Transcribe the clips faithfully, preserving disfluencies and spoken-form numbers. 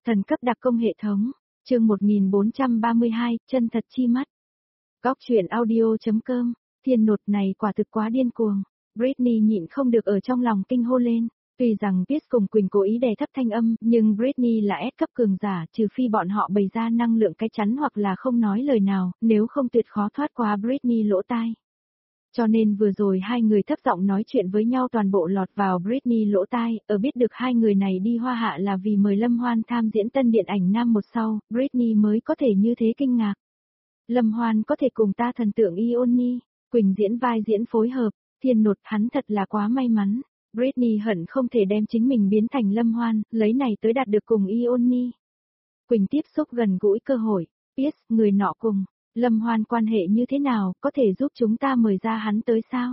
Thần cấp đặc công hệ thống, chương một nghìn bốn trăm ba mươi hai, chân thật chi mắt. Góc truyện audio.com, thiên nột này quả thực quá điên cuồng. Britney nhịn không được ở trong lòng kinh hô lên. Tuy rằng Pierce cùng Quỳnh cố ý đè thấp thanh âm, nhưng Britney là S cấp cường giả, trừ phi bọn họ bày ra năng lượng cái chắn hoặc là không nói lời nào, nếu không tuyệt khó thoát qua Britney lỗ tai. Cho nên vừa rồi hai người thấp giọng nói chuyện với nhau toàn bộ lọt vào Britney lỗ tai, ở biết được hai người này đi Hoa Hạ là vì mời Lâm Hoan tham diễn tân điện ảnh nam một sau, Britney mới có thể như thế kinh ngạc. Lâm Hoan có thể cùng ta thần tượng Ioni, Quỳnh diễn vai diễn phối hợp, thiên nột hắn thật là quá may mắn. Britney hận không thể đem chính mình biến thành Lâm Hoan, lấy này tới đạt được cùng Ioni. Quỳnh tiếp xúc gần gũi cơ hội, Pierce, người nọ cùng Lâm Hoan quan hệ như thế nào, có thể giúp chúng ta mời ra hắn tới sao?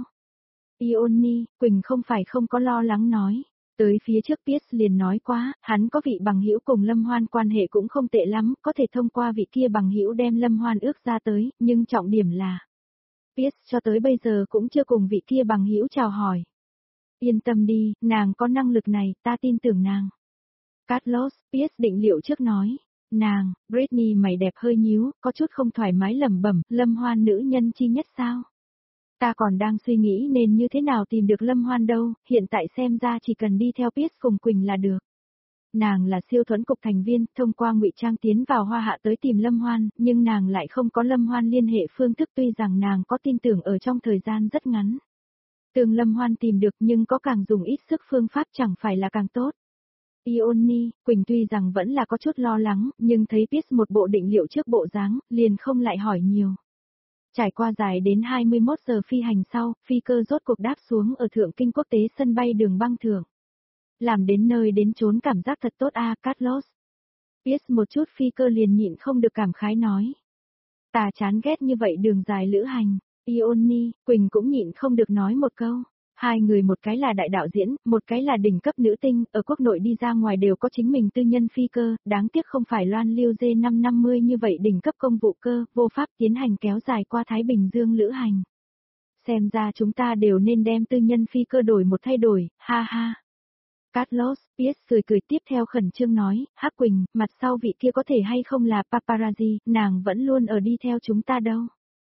Ioni, Quỳnh không phải không có lo lắng nói. Tới phía trước Pierce liền nói quá, hắn có vị bằng hữu cùng Lâm Hoan quan hệ cũng không tệ lắm, có thể thông qua vị kia bằng hữu đem Lâm Hoan ước ra tới, nhưng trọng điểm là Pierce cho tới bây giờ cũng chưa cùng vị kia bằng hữu chào hỏi. Yên tâm đi, nàng có năng lực này, ta tin tưởng nàng. Carlos, Pierce định liệu trước nói. Nàng, Britney mày đẹp hơi nhíu, có chút không thoải mái lẩm bẩm, Lâm Hoan nữ nhân chi nhất sao? Ta còn đang suy nghĩ nên như thế nào tìm được Lâm Hoan đâu, hiện tại xem ra chỉ cần đi theo Pierce cùng Quỳnh là được. Nàng là siêu thuẫn cục thành viên, thông qua ngụy trang tiến vào Hoa Hạ tới tìm Lâm Hoan, nhưng nàng lại không có Lâm Hoan liên hệ phương thức, tuy rằng nàng có tin tưởng ở trong thời gian rất ngắn. Tương Lâm Hoan tìm được nhưng có càng dùng ít sức phương pháp chẳng phải là càng tốt. Ioni, Quỳnh tuy rằng vẫn là có chút lo lắng, nhưng thấy Pierce một bộ định liệu trước bộ dáng, liền không lại hỏi nhiều. Trải qua dài đến hai mươi mốt giờ phi hành sau, phi cơ rốt cuộc đáp xuống ở Thượng Kinh Quốc tế sân bay đường băng thượng. Làm đến nơi đến chốn cảm giác thật tốt a, à, Carlos. Pierce một chút phi cơ liền nhịn không được cảm khái nói. Ta chán ghét như vậy đường dài lữ hành. Ioni, Quỳnh cũng nhịn không được nói một câu. Hai người một cái là đại đạo diễn, một cái là đỉnh cấp nữ tinh, ở quốc nội đi ra ngoài đều có chính mình tư nhân phi cơ, đáng tiếc không phải loan lưu G năm năm mươi như vậy đỉnh cấp công vụ cơ, vô pháp tiến hành kéo dài qua Thái Bình Dương lữ hành. Xem ra chúng ta đều nên đem tư nhân phi cơ đổi một thay đổi, ha ha. Carlos, Pierce cười cười tiếp theo khẩn trương nói, Hắc Quỳnh, mặt sau vị kia có thể hay không là paparazzi, nàng vẫn luôn ở đi theo chúng ta đâu.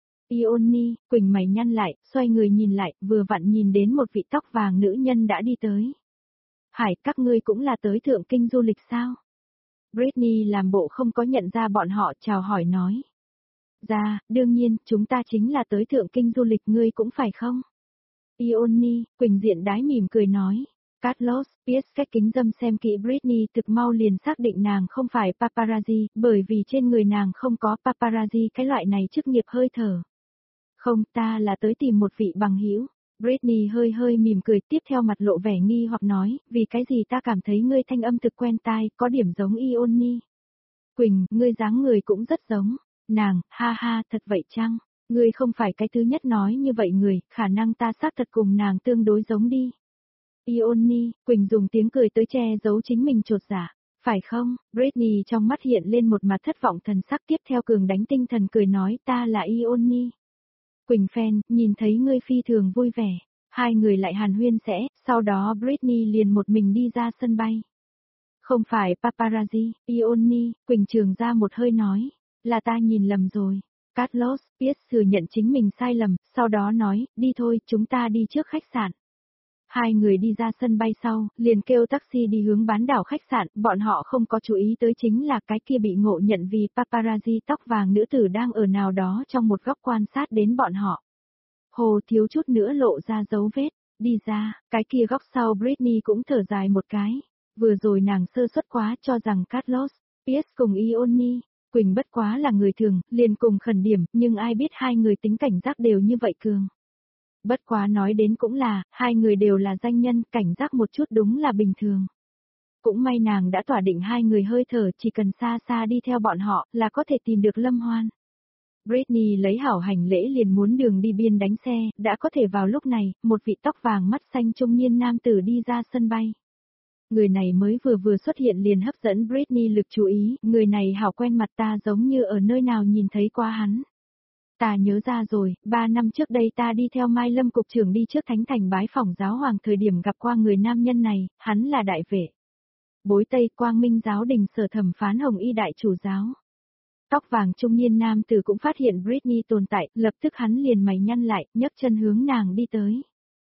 Ioni, Quỳnh mày nhăn lại, xoay người nhìn lại, vừa vặn nhìn đến một vị tóc vàng nữ nhân đã đi tới. Hải, các ngươi cũng là tới Thượng Kinh du lịch sao? Britney làm bộ không có nhận ra bọn họ, chào hỏi nói. Dạ, đương nhiên, chúng ta chính là tới Thượng Kinh du lịch, ngươi cũng phải không? Ioni, Quỳnh diện đái mỉm cười nói. Carlos, Pierce cách kính dâm xem kỹ Britney thực mau liền xác định nàng không phải paparazzi, bởi vì trên người nàng không có paparazzi cái loại này chức nghiệp hơi thở. Không, ta là tới tìm một vị bằng hữu. Britney hơi hơi mỉm cười tiếp theo mặt lộ vẻ nghi hoặc nói, vì cái gì ta cảm thấy ngươi thanh âm thực quen tai, có điểm giống Ioni. Quỳnh, ngươi dáng người cũng rất giống. Nàng, ha ha, thật vậy chăng? Ngươi không phải cái thứ nhất nói như vậy người, khả năng ta xác thật cùng nàng tương đối giống đi. Ioni, Quỳnh dùng tiếng cười tới che giấu chính mình chột dạ. Phải không? Britney trong mắt hiện lên một mặt thất vọng thần sắc tiếp theo cường đánh tinh thần cười nói ta là Ioni. Quỳnh fan, nhìn thấy ngươi phi thường vui vẻ. Hai người lại hàn huyên sẽ, sau đó Britney liền một mình đi ra sân bay. Không phải paparazzi, Ioni, Quỳnh trường ra một hơi nói, là ta nhìn lầm rồi. Carlos, Pierce thừa nhận chính mình sai lầm, sau đó nói, đi thôi, chúng ta đi trước khách sạn. Hai người đi ra sân bay sau, liền kêu taxi đi hướng bán đảo khách sạn, bọn họ không có chú ý tới chính là cái kia bị ngộ nhận vì paparazzi tóc vàng nữ tử đang ở nào đó trong một góc quan sát đến bọn họ. Hồ thiếu chút nữa lộ ra dấu vết, đi ra, cái kia góc sau Britney cũng thở dài một cái, vừa rồi nàng sơ suất quá cho rằng Carlos, Pierce cùng Ioni, Quỳnh bất quá là người thường, liền cùng khẩn điểm, nhưng ai biết hai người tính cảnh giác đều như vậy cường. Bất quá nói đến cũng là, hai người đều là danh nhân, cảnh giác một chút đúng là bình thường. Cũng may nàng đã tỏa định hai người hơi thở, chỉ cần xa xa đi theo bọn họ là có thể tìm được Lâm Hoan. Britney lấy hảo hành lễ liền muốn đường đi biên đánh xe, đã có thể vào lúc này, một vị tóc vàng mắt xanh trung niên nam tử đi ra sân bay. Người này mới vừa vừa xuất hiện liền hấp dẫn Britney lực chú ý, người này hảo quen mặt ta giống như ở nơi nào nhìn thấy qua hắn. Ta nhớ ra rồi, ba năm trước đây ta đi theo Mai Lâm cục trưởng đi trước Thánh Thành bái phỏng giáo hoàng thời điểm gặp qua người nam nhân này, hắn là đại vệ. Bối Tây Quang Minh giáo đình sở thẩm phán Hồng Y đại chủ giáo. Tóc vàng trung niên nam tử cũng phát hiện Britney tồn tại, lập tức hắn liền mày nhăn lại, nhấc chân hướng nàng đi tới.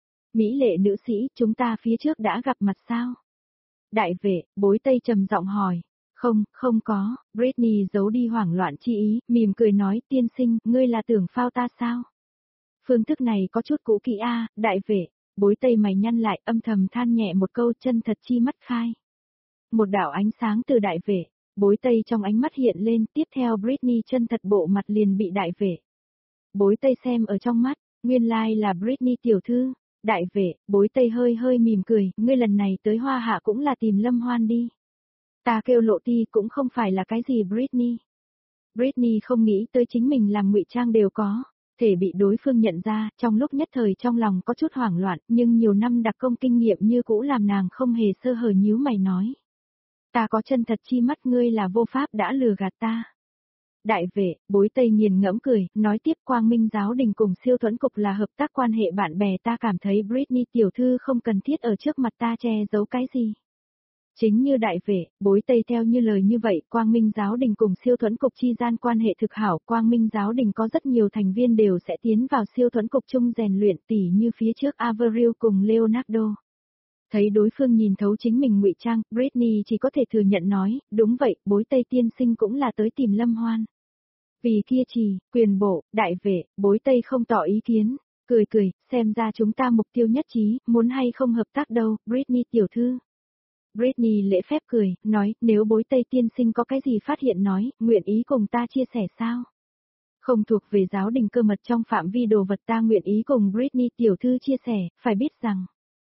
Mỹ lệ nữ sĩ, chúng ta phía trước đã gặp mặt sao? Đại vệ, Bối Tây trầm giọng hỏi. Không, không có, Britney giấu đi hoảng loạn chi ý, mỉm cười nói, tiên sinh, ngươi là tưởng phao ta sao? Phương thức này có chút cũ kỹ a, đại vệ. Bối Tây mày nhăn lại, âm thầm than nhẹ một câu, chân thật chi mắt khai. Một đạo ánh sáng từ đại vệ, Bối Tây trong ánh mắt hiện lên, tiếp theo Britney chân thật bộ mặt liền bị đại vệ. Bối Tây xem ở trong mắt, nguyên lai like là Britney tiểu thư. Đại vệ, Bối Tây hơi hơi mỉm cười, ngươi lần này tới Hoa Hạ cũng là tìm Lâm Hoan đi. Ta kêu Lộ Ti cũng không phải là cái gì Britney. Britney không nghĩ tới chính mình làm ngụy trang đều có, thể bị đối phương nhận ra, trong lúc nhất thời trong lòng có chút hoảng loạn, nhưng nhiều năm đặc công kinh nghiệm như cũ làm nàng không hề sơ hở nhíu mày nói. Ta có chân thật chi mắt, ngươi là vô pháp đã lừa gạt ta. Đại vệ, Bối Tây nghiền ngẫm cười, nói tiếp Quang Minh giáo đình cùng siêu thuẫn cục là hợp tác quan hệ bạn bè, ta cảm thấy Britney tiểu thư không cần thiết ở trước mặt ta che giấu cái gì. Chính như đại vệ, Bối Tây theo như lời như vậy, Quang Minh giáo đình cùng siêu thuẫn cục chi gian quan hệ thực hảo, Quang Minh giáo đình có rất nhiều thành viên đều sẽ tiến vào siêu thuẫn cục chung rèn luyện tỉ như phía trước Avril cùng Leonardo. Thấy đối phương nhìn thấu chính mình ngụy trang, Britney chỉ có thể thừa nhận nói, đúng vậy, Bối Tây tiên sinh cũng là tới tìm Lâm Hoan. Vì kia trì, quyền bộ, đại vệ, Bối Tây không tỏ ý kiến, cười cười, xem ra chúng ta mục tiêu nhất trí, muốn hay không hợp tác đâu, Britney tiểu thư. Britney lễ phép cười, nói, nếu Bối Tây tiên sinh có cái gì phát hiện nói, nguyện ý cùng ta chia sẻ sao? Không thuộc về giáo đình cơ mật trong phạm vi đồ vật ta nguyện ý cùng Britney tiểu thư chia sẻ, phải biết rằng.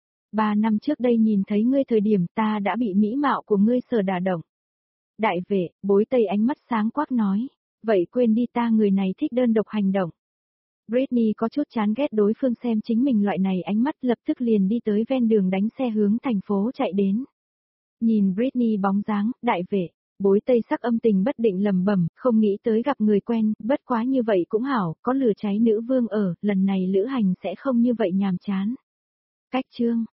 Ba năm trước đây nhìn thấy ngươi thời điểm ta đã bị mỹ mạo của ngươi sở đả động. Đại vệ, Bối Tây ánh mắt sáng quắc nói, vậy quên đi ta người này thích đơn độc hành động. Britney có chút chán ghét đối phương xem chính mình loại này ánh mắt lập tức liền đi tới ven đường đánh xe hướng thành phố chạy đến. Nhìn Britney bóng dáng, đại vệ, Bối Tây sắc âm tình bất định lầm bẩm, không nghĩ tới gặp người quen, bất quá như vậy cũng hảo, có lửa cháy nữ vương ở, lần này lữ hành sẽ không như vậy nhàm chán. Cách chương